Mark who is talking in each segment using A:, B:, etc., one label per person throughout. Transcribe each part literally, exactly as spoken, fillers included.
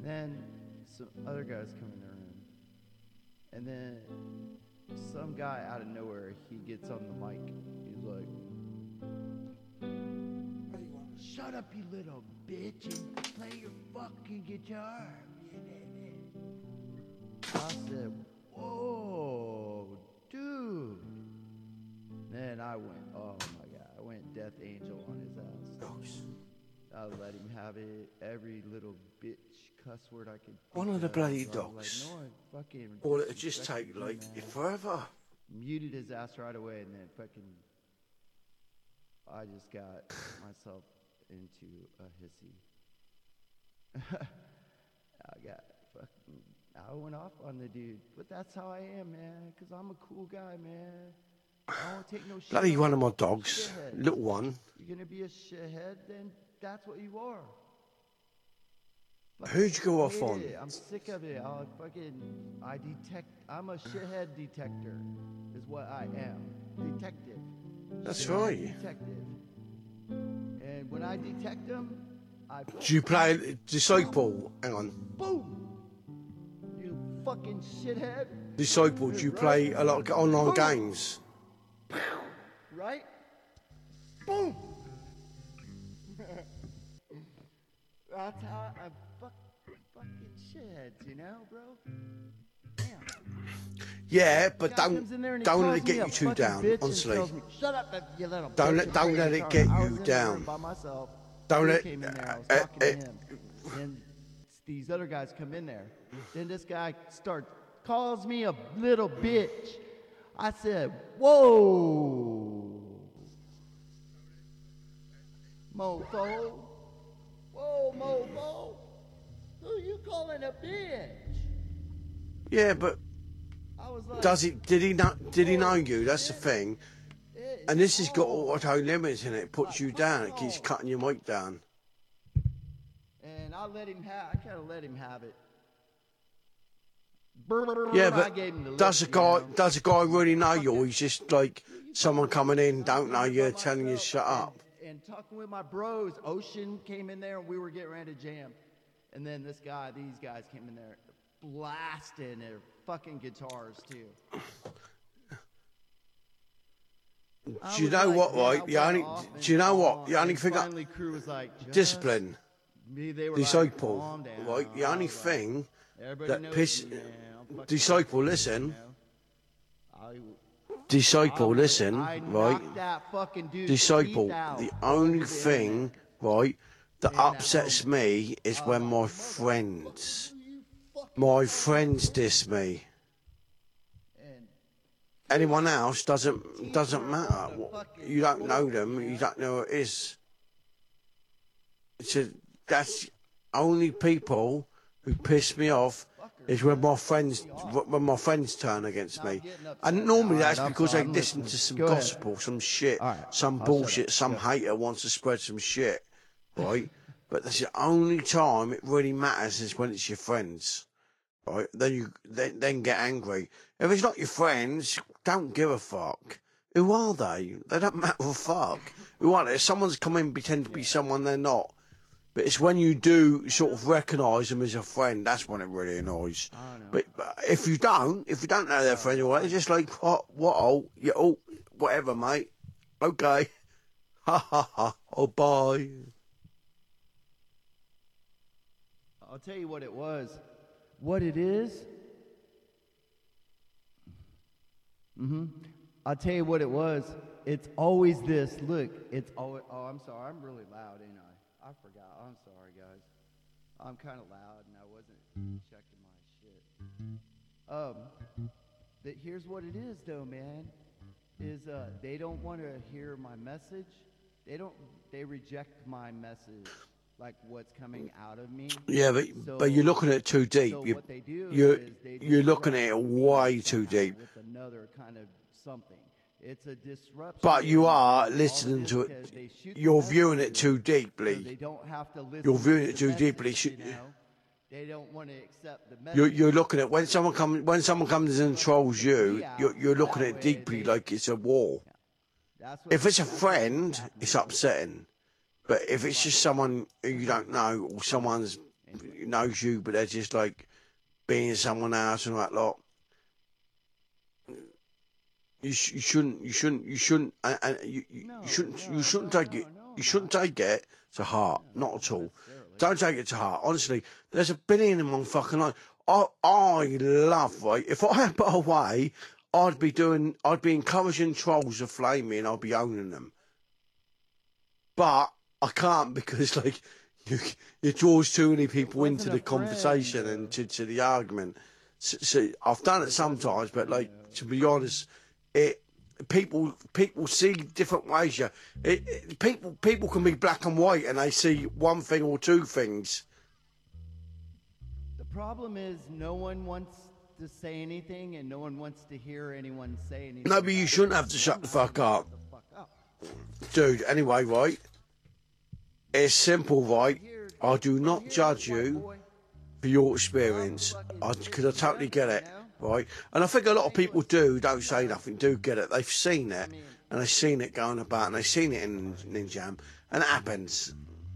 A: then some other guys come in the room. And then some guy out of nowhere, he gets on the mic. He's like, shut up, you little bitch, and play your fucking guitar. I said, whoa, dude. Then I went, oh my God, I went Death Angel on his ass. I let him have it, every little bitch cuss word I could.
B: One of the bloody
A: so
B: dogs.
A: Like, no, fucking
B: Or it'd just take like
A: man.
B: forever.
A: Muted his ass right away, and then fucking, I just got myself into a hissy. I got fucking, I went off on the dude, but that's how I am, man, because I'm a cool guy, man. I don't take no shit.
B: Bloody one of my dogs,
A: shithead.
B: little one.
A: You're gonna be a shithead, then that's what you are. Fucking
B: Who'd you go off
A: hate
B: on?
A: it. I'm sick of it. I'll fucking, I detect, I'm a shithead detector, is what I am. Detective.
B: That's
A: Shithead
B: right.
A: Detective. And when I detect them, I.
B: Do you play Disciple? Hang on.
A: Boom! You fucking shithead.
B: Disciple, do you play a lot of online
A: Boom.
B: games?
A: Right? Boom! That's how I fuck, fucking shitheads, you know, bro? Damn.
B: Yeah, but
A: Guy
B: don't
A: comes in there and he
B: don't let
A: calls
B: it
A: me
B: get
A: a
B: you too
A: fucking
B: down,
A: bitch and
B: honestly.
A: tells me, shut up, you little
B: Don't
A: bitch,
B: let-
A: and
B: don't
A: play
B: let
A: the
B: it
A: guitar."
B: get
A: I
B: you
A: was in
B: down.
A: there by myself.
B: Don't
A: He
B: let-
A: came in there. I was
B: uh,
A: talking
B: uh,
A: to him. Then these other guys come in there. Then this guy starts calls me a little bitch. I said, "Whoa, mofo, whoa, mofo, who you calling a bitch?"
B: Yeah, but
A: I was like,
B: does it? Did he know? Did he know you? That's the thing.
A: "It
B: And this has got
A: is
B: auto limits in it. It puts you down. It keeps cutting your mic down.
A: And I let him have. I kind of let him have it.
B: Yeah,
A: I gave him the
B: but does a
A: look,
B: guy
A: you know?
B: does a guy really know you, or he's just like someone coming in, don't know you, telling you to shut up?
A: And, and talking with my bros, Ocean came in there and we were getting ready to jam. And then this guy, these guys came in there blasting their fucking guitars too.
B: Do you know what, right? The only, do you know what? The only thing, I,
A: Finally, crew was like, "Just-"
B: discipline,
A: Me, they were
B: disciple,
A: like, "Calm down."
B: right? The
A: I
B: only
A: was like,
B: thing
A: "Everybody
B: that
A: knows
B: piss,
A: me, man. I'm fucking
B: disciple,
A: you
B: listen,
A: know? I,
B: disciple,
A: I would-
B: listen,
A: I
B: right?
A: knocked that fucking dude's
B: Disciple,
A: teeth out
B: the
A: on
B: only
A: the
B: thing,
A: internet.
B: right, that
A: In that
B: upsets
A: moment.
B: me is when
A: I'm
B: my
A: like,
B: friends,
A: "You fucking
B: my
A: fucking
B: friends diss me.
A: And
B: Anyone else doesn't doesn't matter. You don't know them. You don't know who it is. So that's only people who piss me off is when my friends when my friends turn against me. And normally that's because they listen to some gossip or some shit, some bullshit, some hater wants to spread some shit, right? But that's the only time it really matters is when it's your friends. Right, then you then, then get angry. If it's not your friends, don't give a fuck. Who are they? They don't matter a fuck. Who are they? If someone's come in pretend to be someone they're not. But it's when you do sort of recognise them as a friend, that's when it really annoys. But, but if you don't, if you don't know their friend, it's just like what, what, oh, yeah, oh, whatever, mate. Okay, ha ha ha. Oh, bye.
A: I'll tell you what it was. What it is? Mm-hmm. I'll tell you what it was. It's always this. Look, it's always. Oh, I'm sorry. I'm really loud, ain't I? I forgot. I'm sorry, guys. I'm kind of loud, and I wasn't checking my shit. Um, that here's what it is, though, man. Is uh, they don't want to hear my message. They don't. They reject my message. Like what's coming out of me.
B: Yeah, but
A: So-
B: but you're looking at it too deep.
A: So
B: you,
A: what they do
B: you're
A: is they
B: you're looking at
A: disrupt
B: it
A: me
B: way too
A: somehow
B: deep.
A: with another kind of something. It's a disruption.
B: But you are
A: All
B: listening
A: is
B: to
A: because
B: it.
A: they shoot the
B: You're viewing
A: message
B: it too
A: so they
B: deeply.
A: don't have to listen.
B: You're viewing
A: to
B: it
A: the
B: too
A: message,
B: deeply.
A: You know? They don't want to accept the message.
B: You're you're looking at when someone comes when someone comes and trolls you. You're you're looking at it deeply like it's a war.
A: That's what
B: If it's a
A: that's what's
B: friend,
A: happening.
B: it's upsetting. But if it's just someone who you don't know or someone's knows you, but they're just like being someone else and all that lot. You, sh- you shouldn't, you shouldn't, you shouldn't, and uh, you, you,
A: No,
B: you shouldn't,
A: no,
B: you shouldn't
A: no,
B: take
A: no,
B: it,
A: no,
B: you shouldn't
A: not.
B: take it to heart,
A: No,
B: not at all.
A: necessarily.
B: Don't take it to heart. Honestly, there's a billion in one fucking life. I, I love, right? If I had put away, I'd be doing, I'd be encouraging trolls to flame me and I'd be owning them. But I can't because, like, you, it draws too many people into the conversation friend, and to, to the argument. So, so I've done it sometimes, but, like, to be honest, it people people see different ways. Yeah, it, it, people people can be black and white and they see one thing or two things.
A: The problem is no one wants to say anything and no one wants to hear anyone say anything.
B: No, but you shouldn't have to shut the fuck up. Dude, anyway, right? It's simple, right? I do not judge you for your experience, because I, I totally get it, right? And I think a lot of people do, don't say nothing, do get it. They've seen it, and they've seen it going about, and they've seen it in Ninja Jam, and it happens.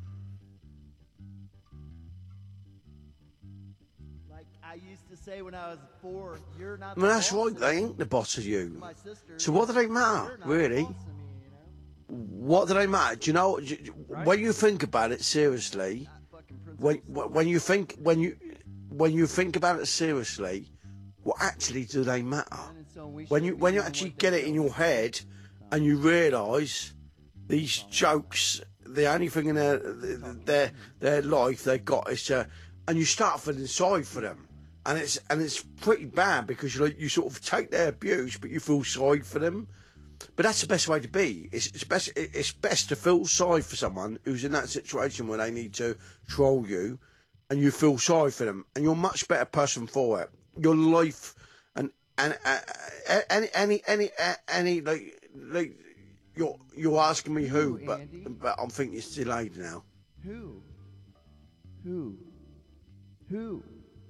A: Like I used to say when I was four, you're not the
B: Well, that's
A: boss
B: right, they ain't the boss of you.
A: sister,
B: So what do they matter, really? What do they matter? Do you know, when you think about it seriously, when when you think when you when you think about it seriously, what actually do they matter? When you when you actually get it in your head, and you realise these jokes, the only thing in their their their life they got is to, and you start feeling sorry for them, and it's and it's pretty bad because you like you sort of take their abuse, but you feel sorry for them. But that's the best way to be. It's, it's best. It's best to feel sorry for someone who's in that situation where they need to troll you, and you feel sorry for them, and you're a much better person for it. Your life, and and uh, any any any any like like you're you're asking me who,
A: who
B: but
A: Andy?
B: but I'm thinking it's delayed now.
A: Who? Who? Who?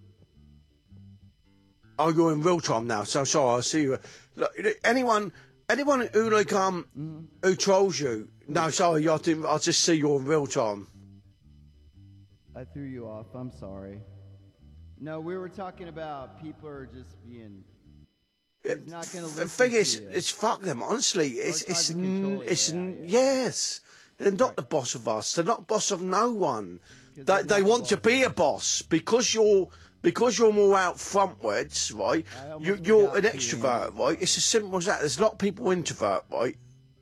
B: Oh, you're in real time now. So sorry. I see you. Look, anyone. Anyone who like um mm. who trolls you? No, sorry, I didn't. I just see you in real time.
A: I threw you off. I'm sorry. No, we were talking about people are just being. He's not going to listen.
B: The thing is,
A: to you.
B: it's fuck them. Honestly, it's it's n- it's
A: yeah,
B: n-
A: yeah.
B: yes. They're not right. the boss of us. They're not boss of no one. They they want
A: the
B: to be a boss because you're. Because you're more out frontwards, right? You, you're an extrovert, right? It's as simple as that. There's a lot of people introvert, right?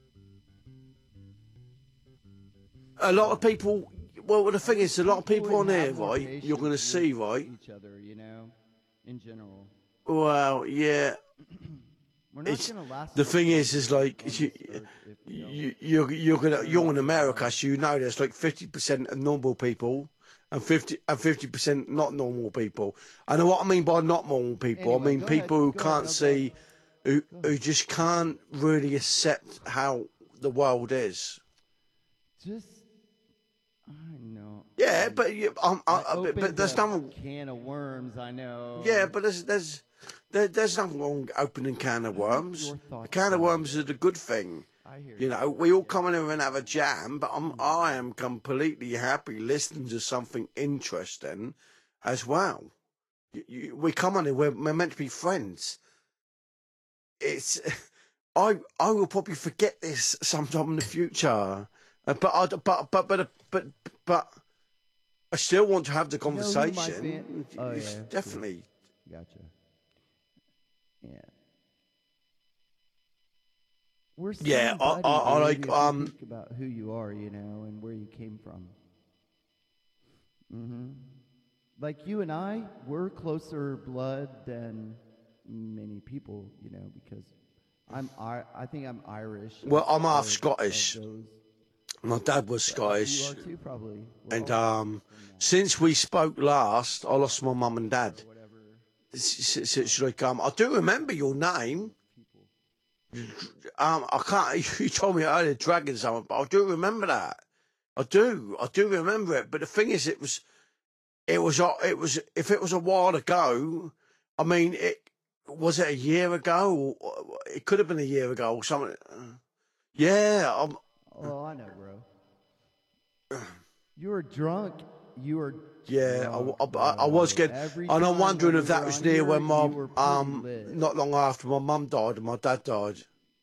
B: A lot of people. Well, the thing is, a lot of people on here, right? You're going to see, right?
A: Each other, you know, in general.
B: Well, yeah.
A: We're not
B: it's,
A: gonna last
B: the thing is, is like you, you, you're you're gonna you're in America, so you know there's like fifty percent of normal people. And fifty and fifty percent not normal people. I know what I mean by not normal people.
A: Anyway,
B: I mean people
A: ahead,
B: who
A: go
B: can't
A: ahead,
B: see, who who just can't really accept how the world is.
A: Just, I know.
B: Yeah, but you, um, I, I, but, but there's nothing.
A: Can of worms, I know.
B: Yeah, but there's there's there, there's nothing wrong opening can of worms. A can of worms is a good thing.
A: I hear
B: you know, we all come in here and have a jam, but I'm, I am completely happy listening to something interesting as well. You, you, we come on here, we're, we're meant to be friends. It's, I I will probably forget this sometime in the future, uh, but I but but but but but I still want to have the conversation.
A: You know who my fan- oh yeah,
B: definitely.
A: Gotcha. Yeah. We're
B: yeah, I,
A: buddy,
B: I, I like um
A: think about who you are, you know, and where you came from. Mm-hmm. Like you and I, we're closer blood than many people, you know, because I'm I, I think I'm Irish.
B: Well, I'm half
A: of,
B: Scottish.
A: Of those.
B: My dad was Scottish.
A: You are too, probably. We're
B: and um, since we spoke last, I lost my mum and dad. It's, it's, it's like um, I do remember your name. Um, I can't. You told me earlier, Dragon something, but I do remember that. I do. I do remember it. But the thing is, it was, it was, it was. If it was a while ago, I mean, it was it a year ago? Or, it could have been a year ago or something. Yeah. I'm,
A: oh, I know, bro. You were drunk. You were
B: Yeah,
A: rough,
B: I, I, I was
A: bro.
B: getting,
A: Every
B: and I'm
A: time
B: wondering
A: when
B: if
A: we
B: that
A: were
B: was
A: on
B: near
A: here,
B: when my,
A: you were pretty
B: um,
A: lit.
B: not long after my mum died and my dad died.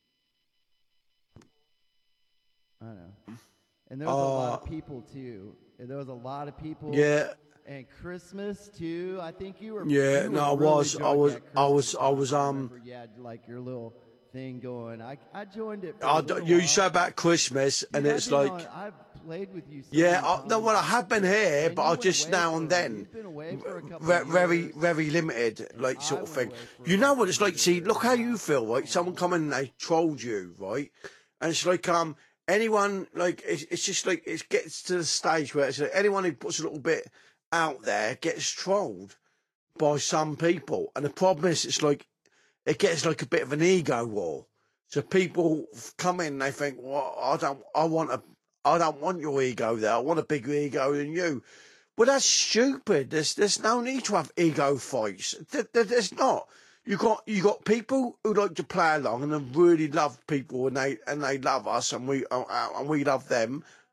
A: I know. And there was
B: Uh,
A: a lot of people too. And there was a lot of people.
B: yeah,
A: And Christmas too. I think you were.
B: yeah,
A: You
B: no,
A: were
B: I
A: really
B: was, I
A: drunk
B: was,
A: at
B: I
A: Christmas
B: was, I
A: time.
B: was,
A: I
B: um,
A: remember you had like your little thing going. I I joined it for
B: I,
A: a little
B: you
A: while.
B: say about Christmas,
A: Dude,
B: and
A: I've
B: it's
A: been
B: like,
A: on, I've played with you so
B: yeah,
A: many
B: I,
A: times.
B: no, well, I have been here,
A: And
B: but
A: you
B: I
A: went
B: just
A: away
B: now
A: for,
B: and then,
A: you've been away for a couple
B: very,
A: of
B: very,
A: years.
B: very limited,
A: And
B: like
A: I
B: sort of
A: went
B: thing.
A: away for
B: You
A: a
B: know
A: couple
B: what it's
A: of
B: like? See,
A: years.
B: look how
A: and
B: you
A: I-
B: feel, right? Someone come in and they trolled you, right? And it's like, um, anyone, like, it's, it's just like, it gets to the stage where it's like anyone who puts a little bit out there gets trolled by some people. And the problem is, it's like, it gets like a bit of an ego war. So people come in, they think, well, I don't, I want a, I don't want your ego there. I want a bigger ego than you. Well, that's stupid. There's, there's no need to have ego fights. There, there, there's not. You got, you got people who like to play along and they really love people and they, and they love us and we, uh, and we love them.